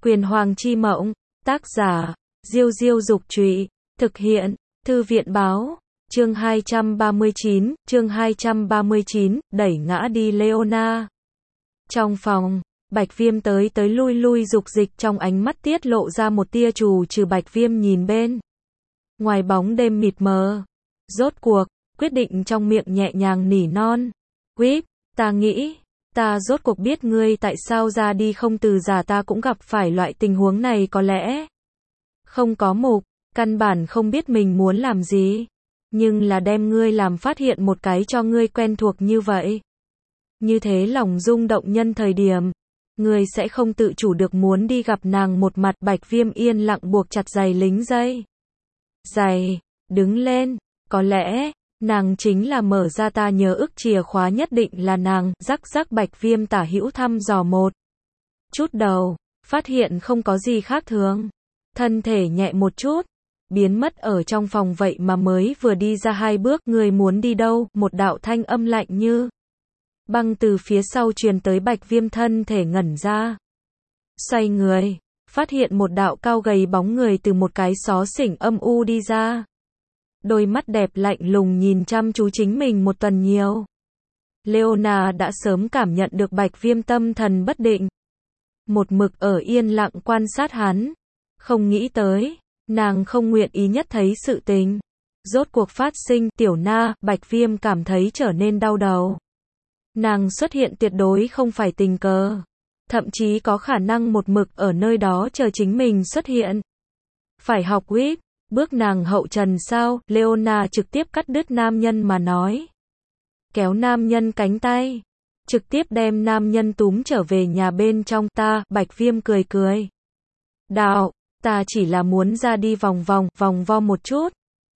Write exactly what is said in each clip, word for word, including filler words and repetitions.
Quyền Hoàng chi mộng, tác giả, Diêu Diêu Dục Trụy, thực hiện, Thư viện Báo, chương hai trăm ba mươi chín, chương hai trăm ba mươi chín, đẩy ngã đi Leona. Trong phòng, Bạch Viêm tới tới lui lui dục dịch, trong ánh mắt tiết lộ ra một tia trù trừ. Bạch Viêm nhìn bên ngoài bóng đêm mịt mờ, rốt cuộc, quyết định trong miệng nhẹ nhàng nỉ non. Whip, ta nghĩ, ta rốt cuộc biết ngươi tại sao ra đi không từ già. Ta cũng gặp phải loại tình huống này, có lẽ không có mục, căn bản không biết mình muốn làm gì, nhưng là đem ngươi làm phát hiện một cái cho ngươi quen thuộc như vậy. Như thế lòng rung động nhân thời điểm, ngươi sẽ không tự chủ được muốn đi gặp nàng một mặt. Bạch Viêm yên lặng buộc chặt giày lính dây giày, đứng lên, có lẽ nàng chính là mở ra ta nhớ ức chìa khóa, nhất định là nàng. Rắc rắc. Bạch Viêm tả hữu thăm dò một chút đầu, phát hiện không có gì khác thường, thân thể nhẹ một chút, biến mất ở trong phòng. Vậy mà mới vừa đi ra hai bước, người muốn đi đâu? Một đạo thanh âm lạnh như băng từ phía sau truyền tới. Bạch Viêm thân thể ngẩn ra, xoay người, phát hiện một đạo cao gầy bóng người từ một cái xó xỉnh âm u đi ra. Đôi mắt đẹp lạnh lùng nhìn chăm chú chính mình một tuần nhiều. Leona đã sớm cảm nhận được Bạch Viêm tâm thần bất định, một mực ở yên lặng quan sát hắn. Không nghĩ tới, nàng không nguyện ý nhất thấy sự tình rốt cuộc phát sinh. Tiểu Na, Bạch Viêm cảm thấy trở nên đau đầu. Nàng xuất hiện tuyệt đối không phải tình cờ, thậm chí có khả năng một mực ở nơi đó chờ chính mình xuất hiện. Phải học Whip, bước nàng hậu trần sao? Leona trực tiếp cắt đứt nam nhân mà nói, kéo nam nhân cánh tay, trực tiếp đem nam nhân túm trở về nhà bên trong. Ta, Bạch Viêm cười cười, đạo, ta chỉ là muốn ra đi vòng vòng, vòng vo một chút.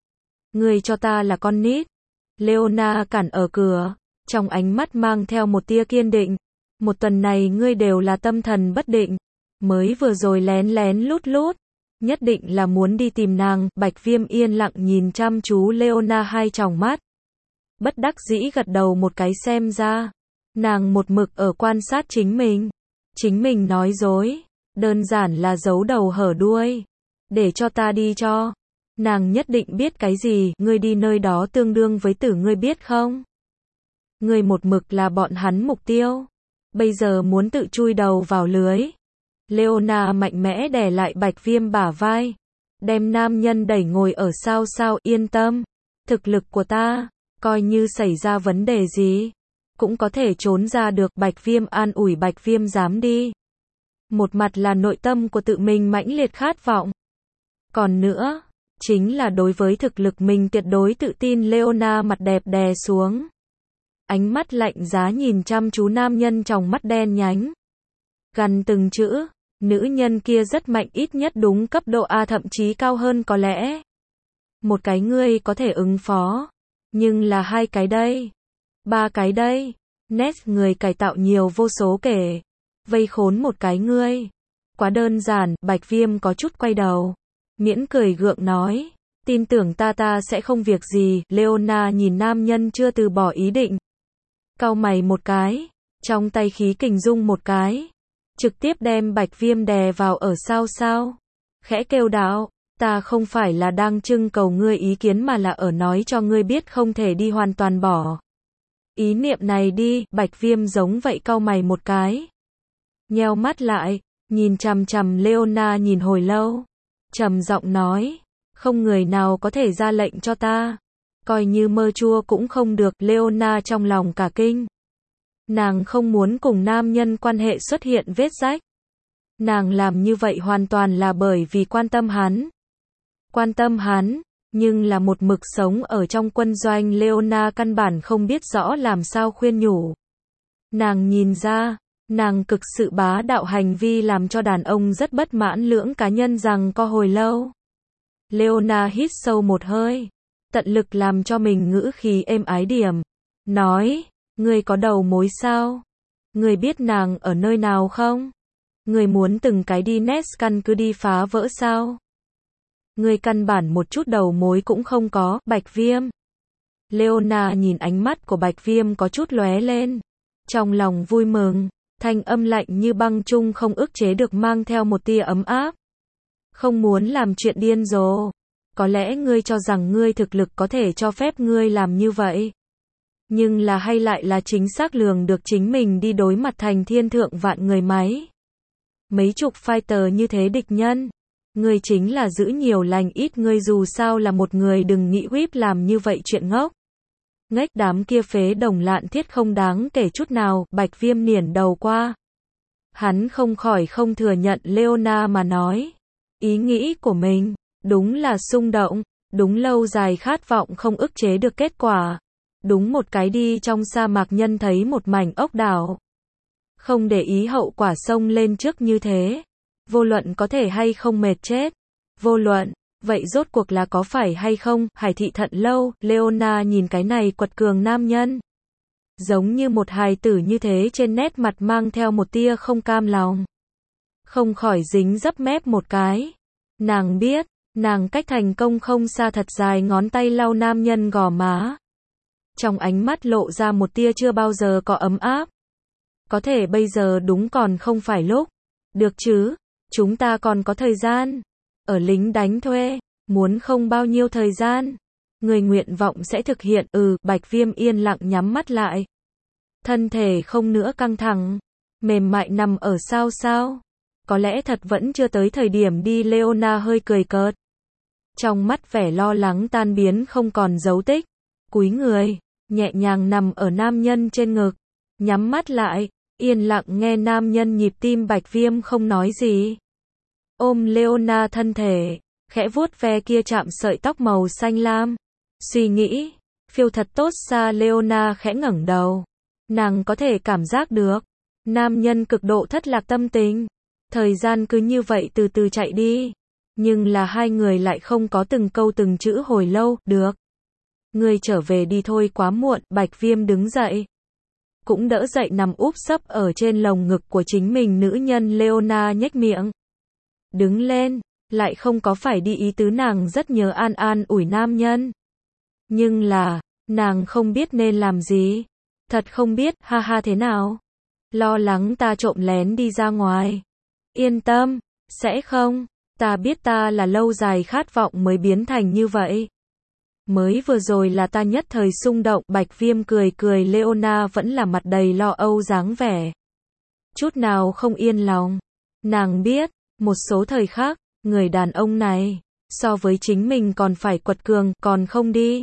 Ngươi cho ta là con nít. Leona cản ở cửa, trong ánh mắt mang theo một tia kiên định. Một tuần này ngươi đều là tâm thần bất định, mới vừa rồi lén lén lút lút, nhất định là muốn đi tìm nàng. Bạch Viêm yên lặng nhìn chăm chú Leona hai tròng mắt, bất đắc dĩ gật đầu một cái. Xem ra, nàng một mực ở quan sát chính mình. Chính mình nói dối, đơn giản là giấu đầu hở đuôi. Để cho ta đi cho. Nàng nhất định biết cái gì. Ngươi đi nơi đó tương đương với tử, ngươi biết không? Ngươi một mực là bọn hắn mục tiêu, bây giờ muốn tự chui đầu vào lưới. Leona mạnh mẽ đè lại Bạch Viêm bả vai, đem nam nhân đẩy ngồi ở. Sao sao, yên tâm, thực lực của ta, coi như xảy ra vấn đề gì, cũng có thể trốn ra được. Bạch Viêm an ủi. Bạch Viêm dám đi, một mặt là nội tâm của tự mình mãnh liệt khát vọng, còn nữa, chính là đối với thực lực mình tuyệt đối tự tin. Leona mặt đẹp đè xuống, ánh mắt lạnh giá nhìn chăm chú nam nhân trong mắt đen nhánh, gần từng chữ. Nữ nhân kia rất mạnh, ít nhất đúng cấp độ A, thậm chí cao hơn. Có lẽ một cái ngươi có thể ứng phó, nhưng là hai cái đây, ba cái đây, Nét người cải tạo nhiều vô số kể, vây khốn một cái ngươi, quá đơn giản. Bạch Viêm có chút quay đầu, miễn cười gượng nói, tin tưởng ta, ta sẽ không việc gì. Leona nhìn nam nhân chưa từ bỏ ý định, cau mày một cái, trong tay khí kình dung một cái, trực tiếp đem Bạch Viêm đè vào ở. Sao sao, khẽ kêu đạo, ta không phải là đang trưng cầu ngươi ý kiến, mà là ở nói cho ngươi biết không thể đi hoàn toàn bỏ ý niệm này đi. Bạch Viêm giống vậy cau mày một cái, nheo mắt lại, nhìn chằm chằm Leona nhìn hồi lâu, trầm giọng nói, không người nào có thể ra lệnh cho ta, coi như mơ chua cũng không được. Leona trong lòng cả kinh, nàng không muốn cùng nam nhân quan hệ xuất hiện vết rách. Nàng làm như vậy hoàn toàn là bởi vì quan tâm hắn. Quan tâm hắn, nhưng là một mực sống ở trong quân doanh. Leona căn bản không biết rõ làm sao khuyên nhủ. Nàng nhìn ra, nàng cực sự bá đạo hành vi làm cho đàn ông rất bất mãn. Lưỡng cá nhân rằng co hồi lâu. Leona hít sâu một hơi, tận lực làm cho mình ngữ khí êm ái điểm, nói, ngươi có đầu mối sao? Ngươi biết nàng ở nơi nào không? Ngươi muốn từng cái đi Nest căn cứ đi phá vỡ sao? Ngươi căn bản một chút đầu mối cũng không có. Bạch Viêm. Leona nhìn ánh mắt của Bạch Viêm có chút lóe lên, trong lòng vui mừng, Thanh âm lạnh như băng chung không ức chế được mang theo một tia ấm áp. Không muốn làm chuyện điên rồ. Có lẽ ngươi cho rằng ngươi thực lực có thể cho phép ngươi làm như vậy. Nhưng là hay lại là chính xác lường được chính mình đi đối mặt thành thiên thượng vạn người máy. Mấy chục fighter như thế địch nhân. Ngươi chính là giữ nhiều lành ít, ngươi dù sao là một người, đừng nghĩ whip làm như vậy chuyện ngốc. Ngách đám kia phế đồng lạn thiết không đáng kể chút nào, Bạch Viêm niển đầu qua. Hắn không khỏi không thừa nhận Leona mà nói. Ý nghĩ của mình, đúng là xung động, đúng lâu dài khát vọng không ức chế được kết quả. Đúng một cái đi trong sa mạc nhân thấy một mảnh ốc đảo. Không để ý hậu quả xông lên trước như thế. Vô luận có thể hay không mệt chết. Vô luận, vậy rốt cuộc là có phải hay không, Hải thị thận lâu, Leona nhìn cái này quật cường nam nhân. Giống như một hài tử như thế, trên nét mặt mang theo một tia không cam lòng. Không khỏi dính dấp mép một cái. Nàng biết, nàng cách thành công không xa, thật dài ngón tay lau nam nhân gò má. Trong ánh mắt lộ ra một tia chưa bao giờ có ấm áp. Có thể bây giờ đúng còn không phải lúc. Được chứ, chúng ta còn có thời gian. Ở lính đánh thuê, muốn không bao nhiêu thời gian. Người nguyện vọng sẽ thực hiện, ừ, Bạch Viêm yên lặng nhắm mắt lại. Thân thể không nữa căng thẳng, mềm mại nằm ở sao sao. Có lẽ thật vẫn chưa tới thời điểm đi, Leona hơi cười cợt. Trong mắt vẻ lo lắng tan biến không còn dấu tích. Cúi người, nhẹ nhàng nằm ở nam nhân trên ngực. Nhắm mắt lại, yên lặng nghe nam nhân nhịp tim. Bạch Viêm không nói gì. Ôm Leona thân thể, khẽ vuốt ve kia chạm sợi tóc màu xanh lam. Suy nghĩ, phiêu thật tốt xa. Leona khẽ ngẩng đầu. Nàng có thể cảm giác được. Nam nhân cực độ thất lạc tâm tình. Thời gian cứ như vậy từ từ chạy đi. Nhưng là hai người lại không có từng câu từng chữ hồi lâu. Được. Ngươi trở về đi thôi, quá muộn. Bạch Viêm đứng dậy. Cũng đỡ dậy nằm úp sấp ở trên lồng ngực của chính mình nữ nhân. Leona nhếch miệng. Đứng lên. Lại không có phải đi ý tứ, nàng rất nhớ an an ủi nam nhân. Nhưng là, nàng không biết nên làm gì. Thật không biết, ha ha. Thế nào? Lo lắng ta trộm lén đi ra ngoài. Yên tâm, sẽ không. Ta biết ta là lâu dài khát vọng mới biến thành như vậy. Mới vừa rồi là ta nhất thời xung động. Bạch Viêm cười cười. Leona vẫn là mặt đầy lo âu dáng vẻ. Chút nào không yên lòng. Nàng biết, một số thời khắc, người đàn ông này, so với chính mình còn phải quật cường, còn không đi.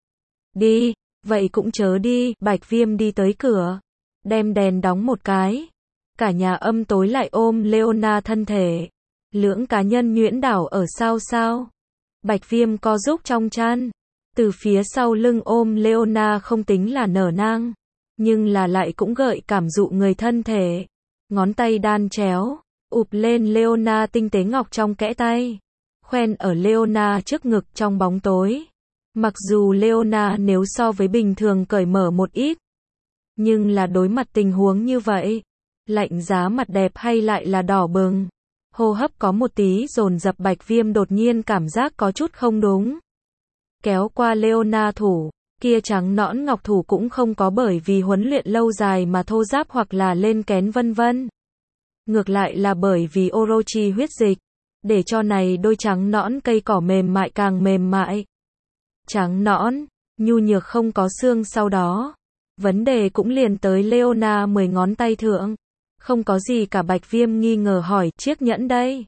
Đi, vậy cũng chớ đi. Bạch Viêm đi tới cửa, đem đèn đóng một cái. Cả nhà âm tối lại ôm Leona thân thể. Lưỡng cá nhân nhuyễn đảo ở sao sao. Bạch Viêm co rúc trong chăn. Từ phía sau lưng ôm Leona không tính là nở nang. Nhưng là lại cũng gợi cảm dụ người thân thể. Ngón tay đan chéo. Ụp lên Leona tinh tế ngọc trong kẽ tay. Khoen ở Leona trước ngực trong bóng tối. Mặc dù Leona nếu so với bình thường cởi mở một ít. Nhưng là đối mặt tình huống như vậy. Lạnh giá mặt đẹp hay lại là đỏ bừng. Hô hấp có một tí dồn dập. Bạch Viêm đột nhiên cảm giác có chút không đúng. Kéo qua Leona thủ. Kia trắng nõn ngọc thủ cũng không có bởi vì huấn luyện lâu dài mà thô ráp hoặc là lên kén vân vân. Ngược lại là bởi vì Orochi huyết dịch. Để cho này đôi trắng nõn cây cỏ mềm mại càng mềm mại. Trắng nõn, nhu nhược không có xương. Sau đó, vấn đề cũng liền tới Leona mười ngón tay thượng. Không có gì cả. Bạch Viêm nghi ngờ hỏi, chiếc nhẫn đây?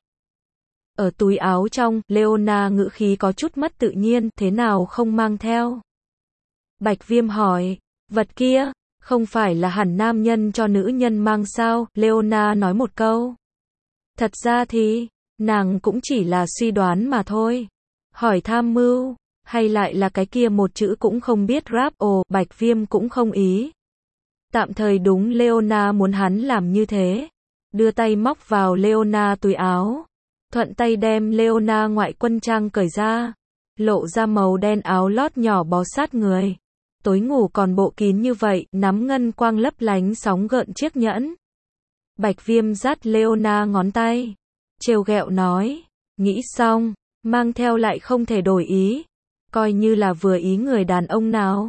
Ở túi áo trong. Leona ngữ khí có chút mất tự nhiên, thế nào không mang theo? Bạch Viêm hỏi, vật kia, không phải là hẳn nam nhân cho nữ nhân mang sao? Leona nói một câu. Thật ra thì, nàng cũng chỉ là suy đoán mà thôi. Hỏi tham mưu, hay lại là cái kia một chữ cũng không biết rap. Ồ, Bạch Viêm cũng không ý. Tạm thời đúng Leona muốn hắn làm như thế. Đưa tay móc vào Leona túi áo. Thuận tay đem Leona ngoại quân trang cởi ra. Lộ ra màu đen áo lót nhỏ bó sát người. Tối ngủ còn bộ kín như vậy, nắm ngân quang lấp lánh sóng gợn chiếc nhẫn. Bạch Viêm dắt Leona ngón tay. Trêu ghẹo nói. Nghĩ xong, mang theo lại không thể đổi ý. Coi như là vừa ý người đàn ông nào.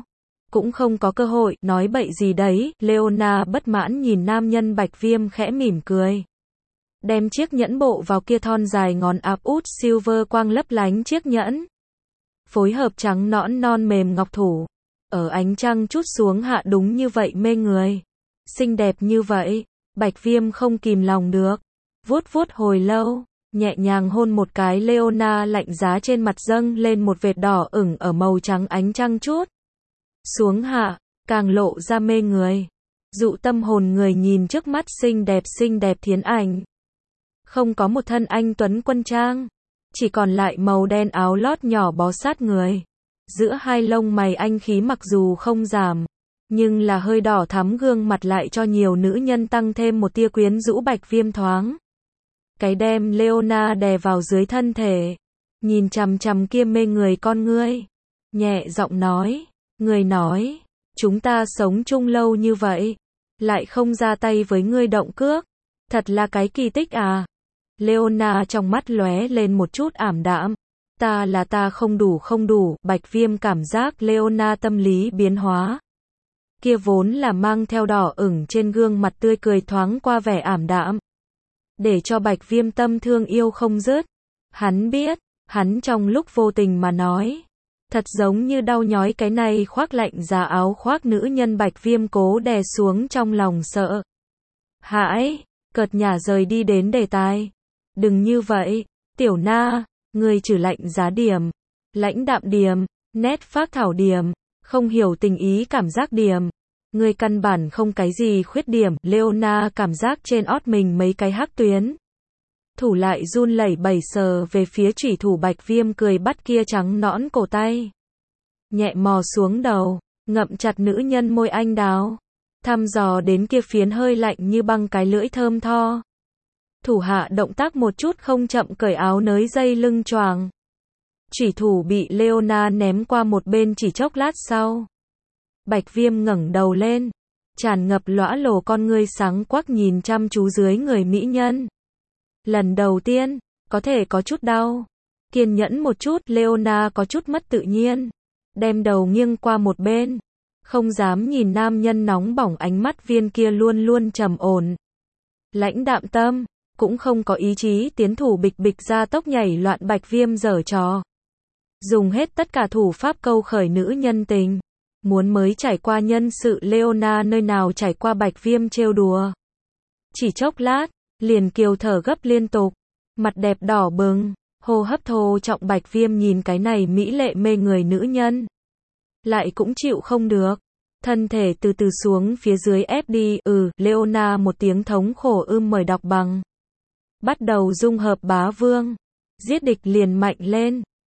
cũng không có cơ hội, nói bậy gì đấy, Leona bất mãn nhìn nam nhân Bạch Viêm khẽ mỉm cười. Đem chiếc nhẫn bộ vào kia thon dài ngón áp út silver quang lấp lánh chiếc nhẫn. Phối hợp trắng nõn non mềm ngọc thủ. Ở ánh trăng chút xuống hạ đúng như vậy mê người. Xinh đẹp như vậy, Bạch Viêm không kìm lòng được. Vuốt vuốt hồi lâu, nhẹ nhàng hôn một cái Leona lạnh giá trên mặt dâng lên một vệt đỏ ửng ở màu trắng ánh trăng chút. Xuống hạ, càng lộ ra mê người. Dụ tâm hồn người nhìn trước mắt xinh đẹp xinh đẹp thiến ảnh. Không có một thân anh tuấn quân trang. Chỉ còn lại màu đen áo lót nhỏ bó sát người. Giữa hai lông mày anh khí mặc dù không giảm, nhưng là hơi đỏ thắm gương mặt lại cho nhiều nữ nhân tăng thêm một tia quyến rũ. Bạch Viêm thoáng cái đem Leona đè vào dưới thân thể, nhìn chằm chằm kia mê người con ngươi, nhẹ giọng nói, người nói, chúng ta sống chung lâu như vậy, lại không ra tay với ngươi động cước, thật là cái kỳ tích à. Leona trong mắt lóe lên một chút ảm đạm, ta là ta không đủ không đủ. Bạch Viêm cảm giác Leona tâm lý biến hóa, kia vốn là mang theo đỏ ửng trên gương mặt tươi cười thoáng qua vẻ ảm đạm, để cho Bạch Viêm tâm thương yêu không dứt. Hắn biết, hắn trong lúc vô tình mà nói, thật giống như đau nhói cái này khoác lạnh giá áo khoác nữ nhân. Bạch Viêm cố đè xuống trong lòng sợ hãi, cợt nhả rời đi đến đề tài. Đừng như vậy, tiểu na, người trừ lạnh giá điểm, lãnh đạm điểm, nét phác thảo điểm, không hiểu tình ý cảm giác điểm. Người căn bản không cái gì khuyết điểm. Leona cảm giác trên ót mình mấy cái hắc tuyến. Thủ lại run lẩy bẩy sờ về phía chủy thủ. Bạch Viêm cười bắt kia trắng nõn cổ tay. Nhẹ mò xuống đầu, ngậm chặt nữ nhân môi anh đào. Thăm dò đến kia phiến hơi lạnh như băng cái lưỡi thơm tho. Thủ hạ động tác một chút không chậm cởi áo nới dây lưng choàng. Chủy thủ bị Leona ném qua một bên chỉ chốc lát sau. Bạch Viêm ngẩng đầu lên, tràn ngập lõa lồ con ngươi sáng quắc nhìn chăm chú dưới người mỹ nhân. Lần đầu tiên, có thể có chút đau. Kiên nhẫn một chút. Leona có chút mất tự nhiên, đem đầu nghiêng qua một bên, không dám nhìn nam nhân nóng bỏng. Ánh mắt viên kia luôn luôn trầm ổn, lãnh đạm tâm, cũng không có ý chí tiến thủ. Bịch bịch ra tốc nhảy loạn. Bạch Viêm giở trò, dùng hết tất cả thủ pháp câu khởi nữ nhân tình. Muốn mới trải qua nhân sự Leona nơi nào trải qua. Bạch Viêm trêu đùa, chỉ chốc lát, liền kiều thở gấp liên tục, mặt đẹp đỏ bừng, hô hấp thô trọng. Bạch Viêm nhìn cái này mỹ lệ mê người nữ nhân, lại cũng chịu không được, thân thể từ từ xuống phía dưới ép đi. Ừ, Leona một tiếng thống khổ ưm mời đọc bằng. Bắt đầu dung hợp bá vương, giết địch liền mạnh lên.